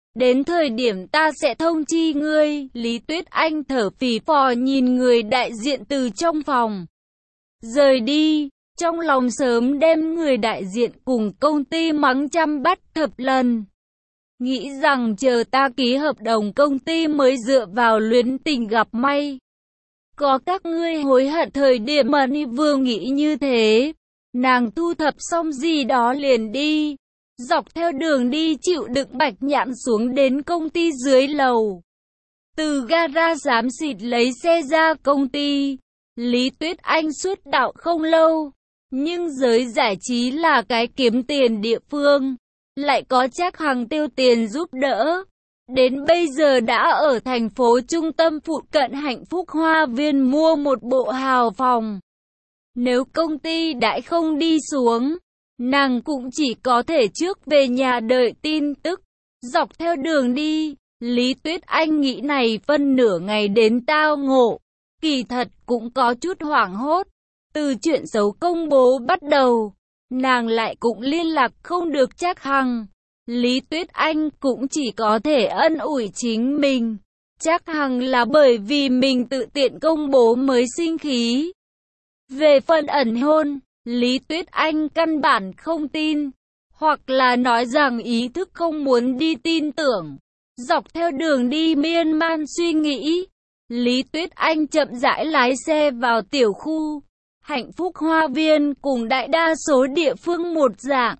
Đến thời điểm ta sẽ thông chi ngươi. Lý Tuyết Anh thở phì phò nhìn người đại diện từ trong phòng rời đi, trong lòng sớm đem người đại diện cùng công ty mắng trăm bắt thập lần. Nghĩ rằng chờ ta ký hợp đồng công ty mới dựa vào luyến tình gặp may. Có các ngươi hối hận thời điểm mà Ni Vương nghĩ như thế. Nàng thu thập xong gì đó liền đi. Dọc theo đường đi chịu đựng Bạch Nhạn xuống đến công ty dưới lầu. Từ gara xám xịt lấy xe ra công ty. Lý Tuyết Anh xuất đạo không lâu. Nhưng giới giải trí là cái kiếm tiền địa phương. Lại có Trác Hằng tiêu tiền giúp đỡ. Đến bây giờ đã ở thành phố trung tâm phụ cận Hạnh Phúc Hoa Viên mua một bộ hào phòng. Nếu công ty đã không đi xuống, nàng cũng chỉ có thể trước về nhà đợi tin tức. Dọc theo đường đi, Lý Tuyết Anh nghĩ này phân nửa ngày đến tao ngộ. Kỳ thật cũng có chút hoảng hốt. Từ chuyện xấu công bố bắt đầu, nàng lại cũng liên lạc không được Trác Hằng. Lý Tuyết Anh cũng chỉ có thể ân ủi chính mình. Trác Hằng là bởi vì mình tự tiện công bố mới sinh khí. Về phần ẩn hôn, Lý Tuyết Anh căn bản không tin, hoặc là nói rằng ý thức không muốn đi tin tưởng. Dọc theo đường đi miên man suy nghĩ, Lý Tuyết Anh chậm rãi lái xe vào tiểu khu Hạnh Phúc Hoa Viên cùng đại đa số địa phương một dạng.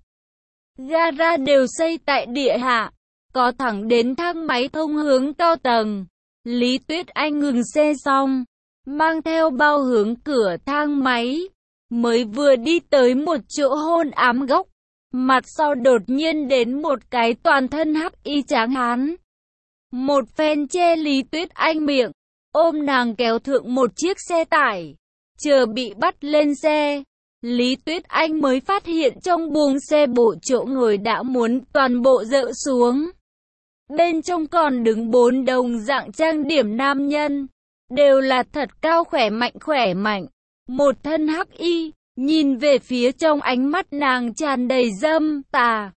Gara đều xây tại địa hạ, có thẳng đến thang máy thông hướng cao tầng. Lý Tuyết Anh ngừng xe xong, mang theo bao hướng cửa thang máy, mới vừa đi tới một chỗ hôn ám góc, mặt sau đột nhiên đến một cái toàn thân hắc y tráng hán. Một phen che Lý Tuyết Anh miệng, ôm nàng kéo thượng một chiếc xe tải, chờ bị bắt lên xe. Lý Tuyết Anh mới phát hiện trong buồng xe bộ chỗ ngồi đã muốn toàn bộ dỡ xuống. Bên trong còn đứng 4 đồng dạng trang điểm nam nhân, đều là thật cao khỏe mạnh. Một thân hắc y, nhìn về phía trong ánh mắt nàng tràn đầy dâm tà.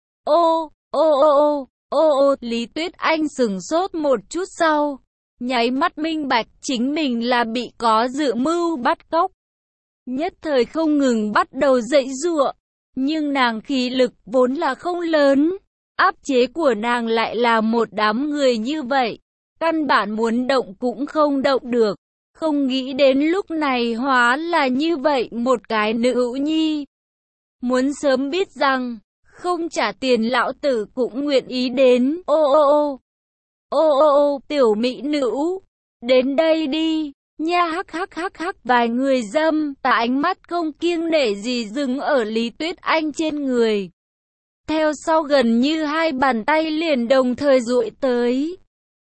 Ô, Lý Tuyết Anh sửng sốt một chút sau, nháy mắt minh bạch chính mình là bị có dự mưu bắt cóc. Nhất thời không ngừng bắt đầu giãy giụa, nhưng nàng khí lực vốn là không lớn, áp chế của nàng lại là một đám người như vậy, căn bản muốn động cũng không động được. Không nghĩ đến lúc này hóa là như vậy một cái nữ hữu nhi. Muốn sớm biết rằng, không trả tiền lão tử cũng nguyện ý đến. Tiểu mỹ nữ, đến đây đi. Nha hắc, vài người dâm tà ánh mắt không kiêng nể gì dừng ở Lý Tuyết Anh trên người. Theo sau gần như hai bàn tay liền đồng thời duỗi tới.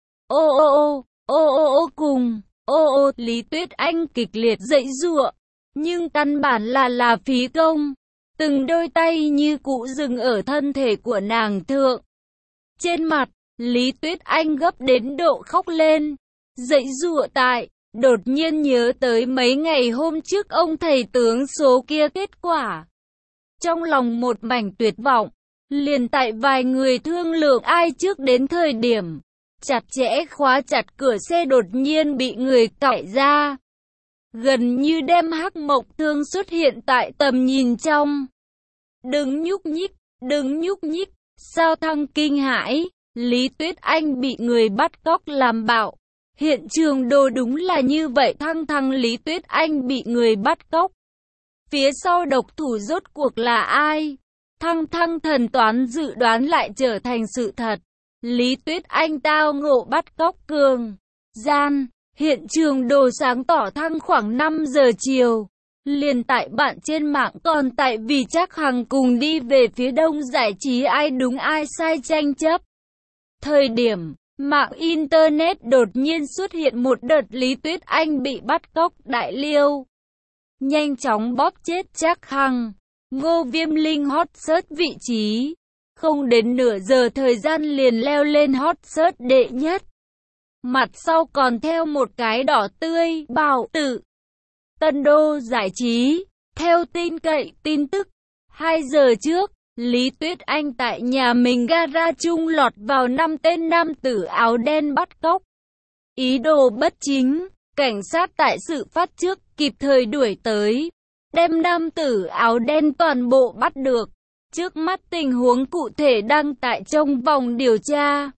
Cùng. Lý Tuyết Anh kịch liệt giãy giụa, nhưng căn bản là phí công. Từng đôi tay như cũ dừng ở thân thể của nàng thượng. Trên mặt, Lý Tuyết Anh gấp đến độ khóc lên, giãy giụa tại. Đột nhiên nhớ tới mấy ngày hôm trước ông thầy tướng số kia kết quả. Trong lòng một mảnh tuyệt vọng, liền tại vài người thương lượng ai trước đến thời điểm. Chặt chẽ khóa chặt cửa xe đột nhiên bị người cạy ra. Gần như đem Hắc Mộc Thương xuất hiện tại tầm nhìn trong. Đừng nhúc nhích, sao thăng kinh hãi, Lý Tuyết Anh bị người bắt cóc làm bạo. Hiện trường đồ đúng là như vậy, thăng Lý Tuyết Anh bị người bắt cóc. Phía sau độc thủ rốt cuộc là ai? Thăng thần toán dự đoán lại trở thành sự thật. Lý Tuyết Anh tao ngộ bắt cóc cường gian. Hiện trường đồ sáng tỏ thăng khoảng 5 giờ chiều. Liền tại bạn trên mạng còn tại vì Trác Hằng cùng đi về phía đông giải trí ai đúng ai sai tranh chấp. Thời điểm mạng Internet đột nhiên xuất hiện một đợt Lý Tuyết Anh bị bắt cóc đại liêu. Nhanh chóng bóp chết Trác Hằng. Ngô Viêm Linh hot search vị trí. Không đến nửa giờ thời gian liền leo lên hot search đệ nhất. Mặt sau còn theo một cái đỏ tươi, bảo tử. Tân Đô giải trí. Theo tin cậy tin tức, 2 giờ trước, Lý Tuyết Anh tại nhà mình gara chung lọt vào 5 tên nam tử áo đen bắt cóc. Ý đồ bất chính, cảnh sát tại sự phát trước kịp thời đuổi tới, đem nam tử áo đen toàn bộ bắt được. Trước mắt tình huống cụ thể đang tại trong vòng điều tra.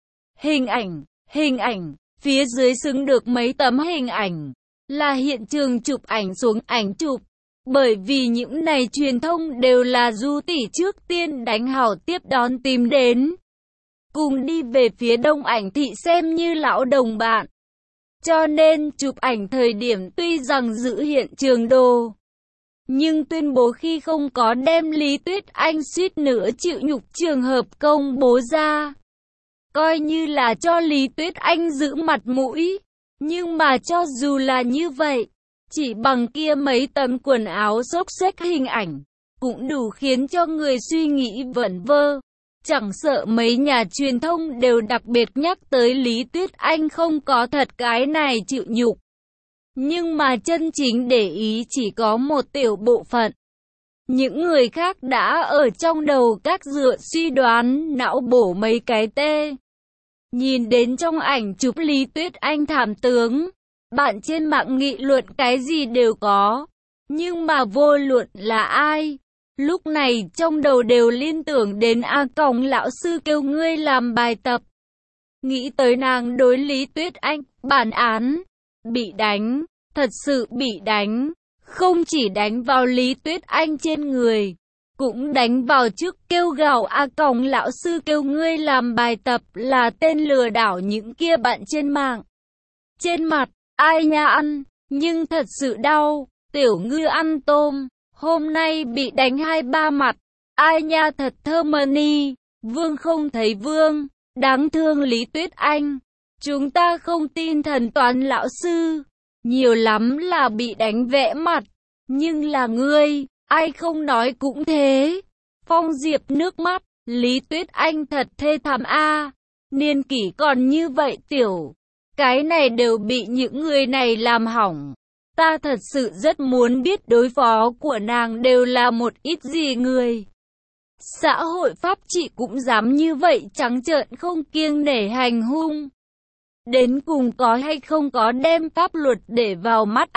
Hình ảnh, phía dưới xứng được mấy tấm hình ảnh, là hiện trường chụp ảnh xuống ảnh chụp. Bởi vì những này truyền thông đều là Du tỷ trước tiên đánh hảo tiếp đón tìm đến. Cùng đi về phía Đông Ảnh thị xem như lão đồng bạn. Cho nên chụp ảnh thời điểm tuy rằng giữ hiện trường đồ, nhưng tuyên bố khi không có đem Lý Tuyết Anh suýt nữa chịu nhục trường hợp công bố ra. Coi như là cho Lý Tuyết Anh giữ mặt mũi. Nhưng mà cho dù là như vậy, chỉ bằng kia mấy tấm quần áo xốc xếch hình ảnh, cũng đủ khiến cho người suy nghĩ vẩn vơ. Chẳng sợ mấy nhà truyền thông đều đặc biệt nhắc tới Lý Tuyết Anh không có thật cái này chịu nhục. Nhưng mà chân chính để ý chỉ có một tiểu bộ phận. Những người khác đã ở trong đầu các dựa suy đoán não bổ mấy cái tê. Nhìn đến trong ảnh chụp Lý Tuyết Anh thảm tướng, bạn trên mạng nghị luận cái gì đều có. Nhưng mà vô luận là ai, lúc này trong đầu đều liên tưởng đến Còng lão sư kêu ngươi làm bài tập. Nghĩ tới nàng đối Lý Tuyết Anh, bản án, bị đánh, thật sự bị đánh, không chỉ đánh vào Lý Tuyết Anh trên người, cũng đánh vào trước kêu gào Còng lão sư kêu ngươi làm bài tập là tên lừa đảo những kia bạn trên mạng. Trên mặt, ai nha ăn, nhưng thật sự đau, tiểu ngư ăn tôm, hôm nay bị đánh 2-3 mặt, ai nha thật thơ money, vương không thấy vương, đáng thương Lý Tuyết Anh, chúng ta không tin thần toán lão sư, nhiều lắm là bị đánh vẽ mặt, nhưng là ngươi, ai không nói cũng thế. Phong Diệp nước mắt, Lý Tuyết Anh thật thê thảm niên kỷ còn như vậy tiểu, cái này đều bị những người này làm hỏng. Ta thật sự rất muốn biết đối phó của nàng đều là một ít gì người. Xã hội pháp trị cũng dám như vậy trắng trợn không kiêng nể hành hung. Đến cùng có hay không có đem pháp luật để vào mắt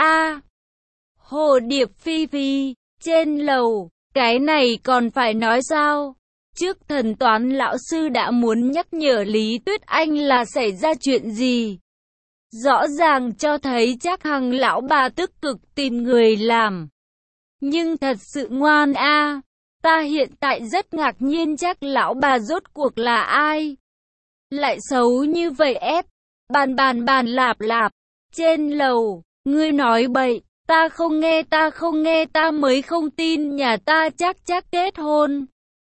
Hồ Điệp Phi Phi, trên lầu, cái này còn phải nói sao? Trước thần toán lão sư đã muốn nhắc nhở Lý Tuyết Anh là xảy ra chuyện gì. Rõ ràng cho thấy chắc hằng lão bà tích cực tìm người làm. Nhưng thật sự ngoan ta hiện tại rất ngạc nhiên chắc lão bà rốt cuộc là ai. Lại xấu như vậy bàn lạp, trên lầu, ngươi nói bậy, ta không nghe ta mới không tin nhà ta chắc kết hôn.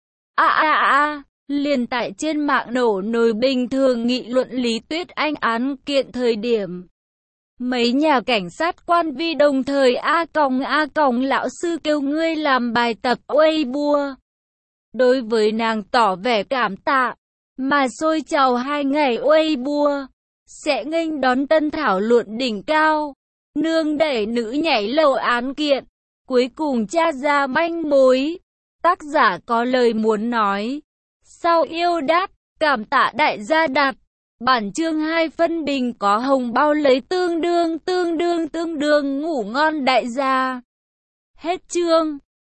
Liền tại trên mạng nổ nồi bình thường nghị luận Lý Tuyết Anh án kiện thời điểm. Mấy nhà cảnh sát quan vi đồng thời Còng lão sư kêu ngươi làm bài tập Weibo. Đối với nàng tỏ vẻ cảm tạ, mà xôi chào 2 ngày Weibo, sẽ nghênh đón tân thảo luận đỉnh cao. Nương đẩy nữ nhảy lầu án kiện, cuối cùng tra ra manh mối. Tác giả có lời muốn nói. Sau yêu đát, cảm tạ đại gia Đạt. Bản chương 2 phân bình có hồng bao lấy tương đương ngủ ngon đại gia. Hết chương.